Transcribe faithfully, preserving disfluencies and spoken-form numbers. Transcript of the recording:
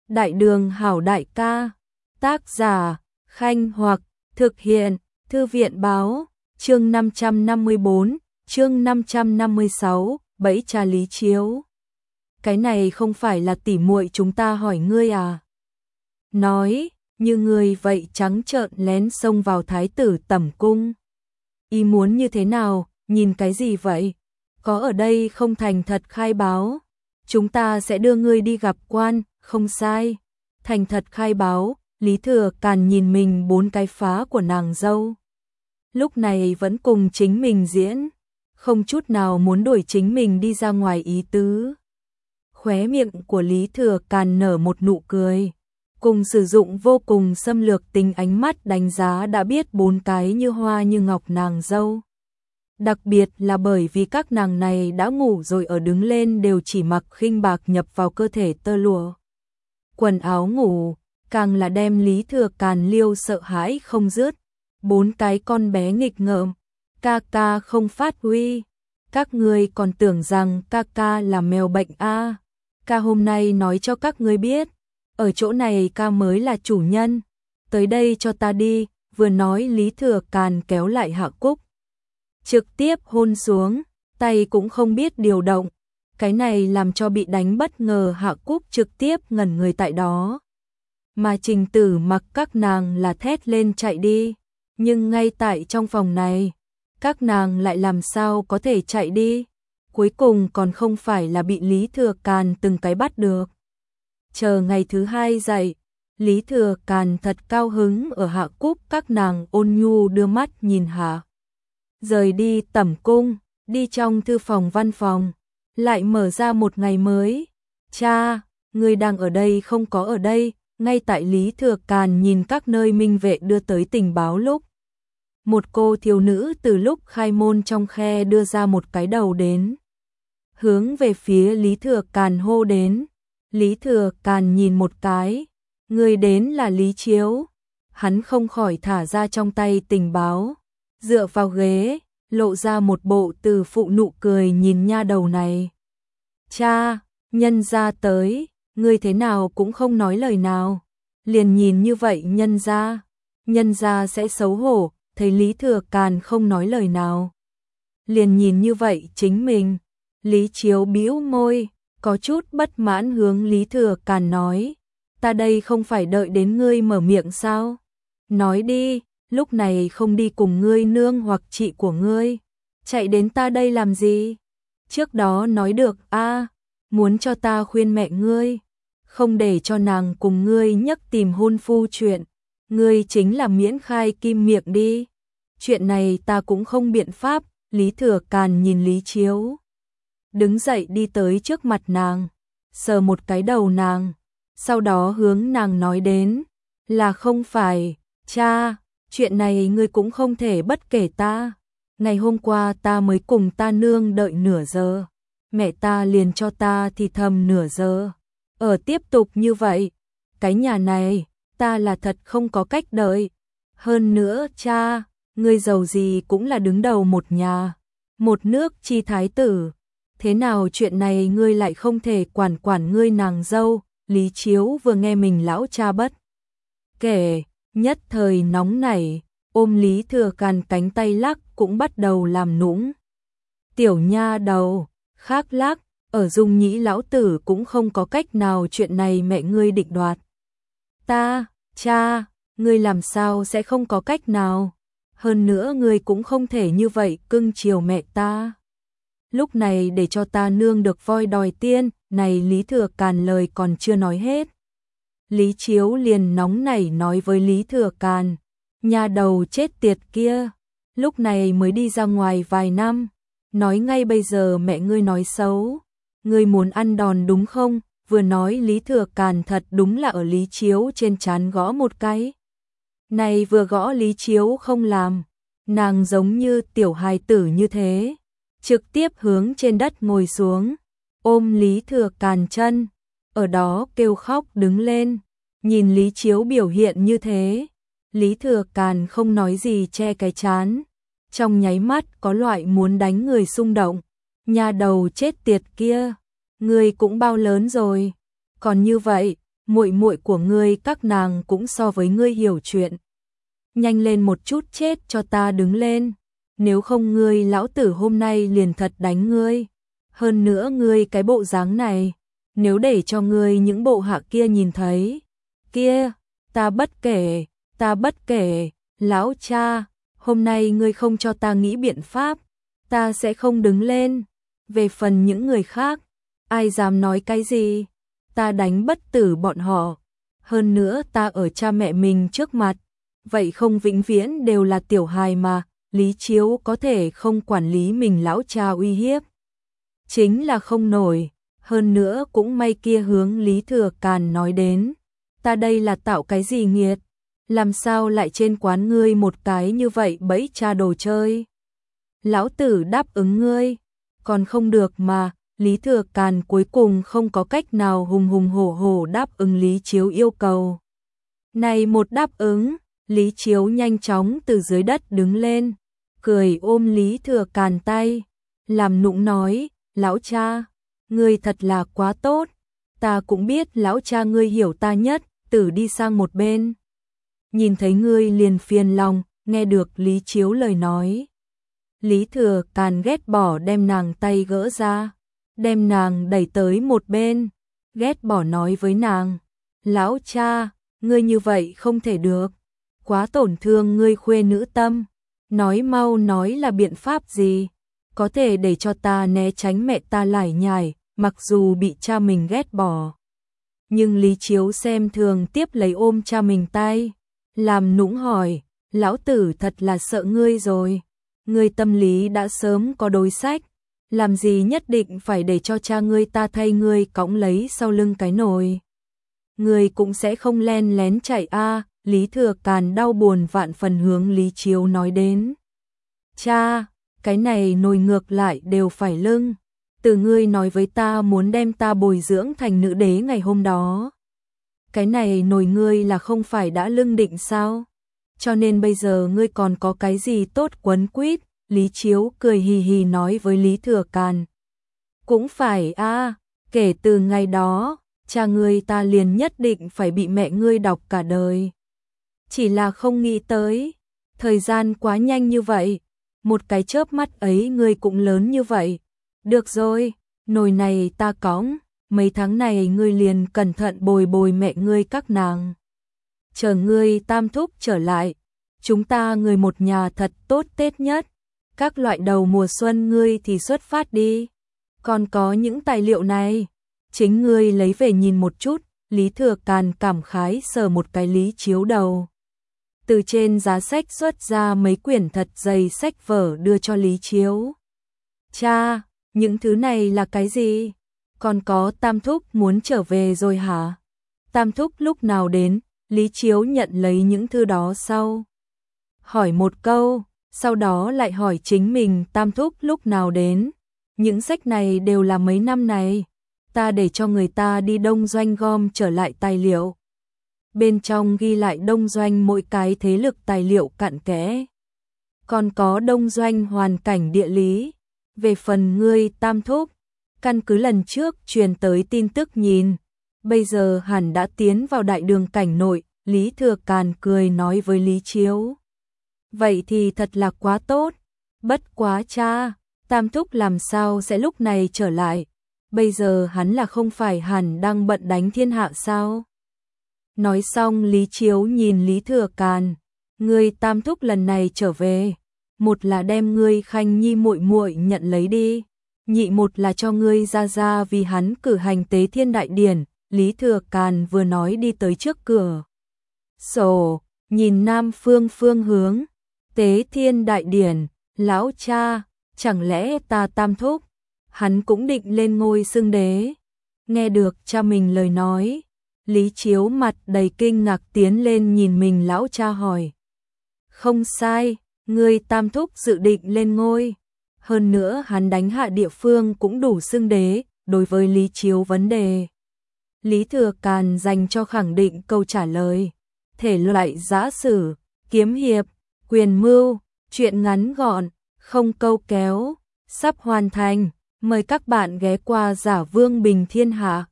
Đại đường hảo đại ca. Tác giả, Khanh Hoặc, thực hiện, Thư viện báo, chương năm trăm năm mươi bốn, chương năm trăm năm mươi sáu, bẫy cha Lý Chiếu. Cái này không phải là tỉ muội chúng ta hỏi ngươi à? Nói, như ngươi vậy trắng trợn lén xông vào thái tử tẩm cung. Ý muốn như thế nào, nhìn cái gì vậy? Có ở đây không thành thật khai báo, chúng ta sẽ đưa ngươi đi gặp quan, không sai. Thành thật khai báo, Lý Thừa Càn nhìn mình bốn cái phá của nàng dâu. Lúc này vẫn cùng chính mình diễn, không chút nào muốn đuổi chính mình đi ra ngoài ý tứ. Khóe miệng của Lý Thừa Càn nở một nụ cười, cùng sử dụng vô cùng xâm lược tính ánh mắt đánh giá đã biết bốn cái như hoa như ngọc nàng dâu. Đặc biệt là bởi vì các nàng này đã ngủ rồi ở đứng lên đều chỉ mặc khinh bạc nhập vào cơ thể tơ lụa. Quần áo ngủ, càng là đem Lý Thừa Càn liêu sợ hãi không dứt. Bốn cái con bé nghịch ngợm, ca ca không phát huy. Các ngươi còn tưởng rằng ca ca là mèo bệnh a? À. Ca hôm nay nói cho các ngươi biết, ở chỗ này ca mới là chủ nhân. Tới đây cho ta đi, vừa nói Lý Thừa Càn kéo lại Hạ Cúc. Trực tiếp hôn xuống, tay cũng không biết điều động. Cái này làm cho bị đánh bất ngờ Hạ Cúc trực tiếp ngẩn người tại đó. Mà Trình Tử mặc các nàng là thét lên chạy đi. Nhưng ngay tại trong phòng này, các nàng lại làm sao có thể chạy đi. Cuối cùng còn không phải là bị Lý Thừa Càn từng cái bắt được. Chờ ngày thứ hai dậy, Lý Thừa Càn thật cao hứng ở Hạ Cúc các nàng ôn nhu đưa mắt nhìn Hạ. Rời đi tẩm cung, đi trong thư phòng văn phòng, lại mở ra một ngày mới. Cha, người đang ở đây không có ở đây, ngay tại Lý Thừa Càn nhìn các nơi minh vệ đưa tới tình báo lúc. Một cô thiếu nữ từ lúc khai môn trong khe đưa ra một cái đầu đến. Hướng về phía Lý Thừa Càn hô đến. Lý Thừa Càn nhìn một cái, người đến là Lý Chiếu. Hắn không khỏi thả ra trong tay tình báo, dựa vào ghế, lộ ra một bộ từ phụ nụ cười nhìn nha đầu này. Cha, nhân gia tới, ngươi thế nào cũng không nói lời nào. Liền nhìn như vậy nhân gia, nhân gia sẽ xấu hổ, thấy Lý Thừa Càn không nói lời nào. Liền nhìn như vậy chính mình, Lý Chiếu bĩu môi, có chút bất mãn hướng Lý Thừa Càn nói. Ta đây không phải đợi đến ngươi mở miệng sao? Nói đi, lúc này không đi cùng ngươi nương hoặc chị của ngươi. Chạy đến ta đây làm gì? Trước đó nói được a à, muốn cho ta khuyên mẹ ngươi. Không để cho nàng cùng ngươi nhắc tìm hôn phu chuyện. Ngươi chính là miễn khai kim miệng đi. Chuyện này ta cũng không biện pháp. Lý Thừa Càn nhìn Lý Chiếu, đứng dậy đi tới trước mặt nàng, sờ một cái đầu nàng, sau đó hướng nàng nói đến, là không phải, cha, chuyện này ngươi cũng không thể bất kể ta. Ngày hôm qua ta mới cùng ta nương đợi nửa giờ, mẹ ta liền cho ta thì thầm nửa giờ. Ở tiếp tục như vậy, cái nhà này, ta là thật không có cách đợi. Hơn nữa cha, ngươi giàu gì cũng là đứng đầu một nhà, một nước chi thái tử. Thế nào chuyện này ngươi lại không thể quản quản ngươi nàng dâu? Lý Chiếu vừa nghe mình lão cha bất kể, nhất thời nóng nảy, ôm Lý Thừa Càn cánh tay lắc cũng bắt đầu làm nũng. Tiểu nha đầu, khác lắc, ở Dung Nhĩ lão tử cũng không có cách nào, chuyện này mẹ ngươi định đoạt. Ta, cha, ngươi làm sao sẽ không có cách nào? Hơn nữa ngươi cũng không thể như vậy cưng chiều mẹ ta. Lúc này để cho ta nương được voi đòi tiên, này Lý Thừa Càn lời còn chưa nói hết. Lý Chiếu liền nóng nảy nói với Lý Thừa Càn, nhà đầu chết tiệt kia, lúc này mới đi ra ngoài vài năm, nói ngay bây giờ mẹ ngươi nói xấu, ngươi muốn ăn đòn đúng không? Vừa nói Lý Thừa Càn thật đúng là ở Lý Chiếu trên trán gõ một cái. Này vừa gõ Lý Chiếu không làm, nàng giống như tiểu hài tử như thế, trực tiếp hướng trên đất ngồi xuống, ôm Lý Thừa Càn chân, ở đó kêu khóc đứng lên. Nhìn Lý Chiếu biểu hiện như thế, Lý Thừa Càn không nói gì che cái trán, trong nháy mắt có loại muốn đánh người xung động. Nhà đầu chết tiệt kia, ngươi cũng bao lớn rồi, còn như vậy, muội muội của ngươi các nàng cũng so với ngươi hiểu chuyện. Nhanh lên một chút chết cho ta đứng lên, nếu không ngươi lão tử hôm nay liền thật đánh ngươi. Hơn nữa ngươi cái bộ dáng này, nếu để cho ngươi những bộ hạ kia nhìn thấy, kia, ta bất kể, ta bất kể, lão cha, hôm nay ngươi không cho ta nghĩ biện pháp, ta sẽ không đứng lên. Về phần những người khác, ai dám nói cái gì, ta đánh bất tử bọn họ. Hơn nữa ta ở cha mẹ mình trước mặt, vậy không vĩnh viễn đều là tiểu hài mà, Lý Chiếu có thể không quản lý mình lão cha uy hiếp. Chính là không nổi, hơn nữa cũng may kia hướng Lý Thừa Càn nói đến, ta đây là tạo cái gì nghiệt, làm sao lại trên quán ngươi một cái như vậy bẫy cha đồ chơi. Lão tử đáp ứng ngươi, còn không được mà, Lý Thừa Càn cuối cùng không có cách nào hùng hùng hổ hổ đáp ứng Lý Chiếu yêu cầu. Này một đáp ứng, Lý Chiếu nhanh chóng từ dưới đất đứng lên, cười ôm Lý Thừa Càn tay, làm nũng nói, lão cha, ngươi thật là quá tốt, ta cũng biết lão cha ngươi hiểu ta nhất, tử đi sang một bên. Nhìn thấy ngươi liền phiền lòng, nghe được Lý Chiếu lời nói. Lý Thừa Càn ghét bỏ đem nàng tay gỡ ra, đem nàng đẩy tới một bên, ghét bỏ nói với nàng, lão cha, ngươi như vậy không thể được, quá tổn thương ngươi khuê nữ tâm, nói mau nói là biện pháp gì, có thể để cho ta né tránh mẹ ta lải nhải, mặc dù bị cha mình ghét bỏ. Nhưng Lý Chiếu xem thường tiếp lấy ôm cha mình tay, làm nũng hỏi, lão tử thật là sợ ngươi rồi, ngươi tâm lý đã sớm có đối sách, làm gì nhất định phải để cho cha ngươi ta thay ngươi cõng lấy sau lưng cái nồi. Ngươi cũng sẽ không len lén chạy a. Lý Thừa Càn đau buồn vạn phần hướng Lý Chiếu nói đến. Cha, cái này nồi ngược lại đều phải lưng, từ ngươi nói với ta muốn đem ta bồi dưỡng thành nữ đế ngày hôm đó. Cái này nồi ngươi là không phải đã lưng định sao? Cho nên bây giờ ngươi còn có cái gì tốt quấn quýt? Lý Chiếu cười hì hì nói với Lý Thừa Càn. Cũng phải a, kể từ ngày đó, cha ngươi ta liền nhất định phải bị mẹ ngươi đọc cả đời. Chỉ là không nghĩ tới, thời gian quá nhanh như vậy, một cái chớp mắt ấy ngươi cũng lớn như vậy. Được rồi, nồi này ta cõng, mấy tháng này ngươi liền cẩn thận bồi bồi mẹ ngươi các nàng. Chờ ngươi tam thúc trở lại, chúng ta người một nhà thật tốt Tết nhất. Các loại đầu mùa xuân ngươi thì xuất phát đi. Còn có những tài liệu này, chính ngươi lấy về nhìn một chút. Lý Thừa Càn cảm khái sờ một cái Lý Chiếu đầu. Từ trên giá sách xuất ra mấy quyển thật dày sách vở đưa cho Lý Chiếu. Cha, những thứ này là cái gì? Còn có tam thúc muốn trở về rồi hả? Tam thúc lúc nào đến? Lý Chiếu nhận lấy những thứ đó sau. Hỏi một câu, sau đó lại hỏi chính mình tam thúc lúc nào đến. Những sách này đều là mấy năm này. Ta để cho người ta đi đông doanh gom trở lại tài liệu. Bên trong ghi lại đông doanh mỗi cái thế lực tài liệu cặn kẽ. Còn có đông doanh hoàn cảnh địa lý. Về phần ngươi tam thúc, căn cứ lần trước truyền tới tin tức nhìn, bây giờ hẳn đã tiến vào đại đường cảnh nội. Lý Thừa Càn cười nói với Lý Chiếu. Vậy thì thật là quá tốt. Bất quá cha, tam thúc làm sao sẽ lúc này trở lại? Bây giờ hắn là không phải hẳn đang bận đánh thiên hạ sao? Nói xong Lý Chiếu nhìn Lý Thừa Càn, ngươi tam thúc lần này trở về, một là đem ngươi Khanh Nhi muội muội nhận lấy đi, nhị một là cho ngươi ra ra vì hắn cử hành tế thiên đại điển. Lý Thừa Càn vừa nói đi tới trước cửa sổ, nhìn nam phương phương hướng, tế thiên đại điển, lão cha, chẳng lẽ ta tam thúc, hắn cũng định lên ngôi xưng đế. Nghe được cha mình lời nói, Lý Chiếu mặt đầy kinh ngạc tiến lên nhìn mình lão cha hỏi. Không sai, ngươi tam thúc dự định lên ngôi. Hơn nữa hắn đánh hạ địa phương cũng đủ xưng đế. Đối với Lý Chiếu vấn đề, Lý Thừa Càn dành cho khẳng định câu trả lời. Thể loại giã sử, kiếm hiệp, quyền mưu, truyện ngắn gọn, không câu kéo, sắp hoàn thành. Mời các bạn ghé qua Giả Vương Bình Thiên Hạ.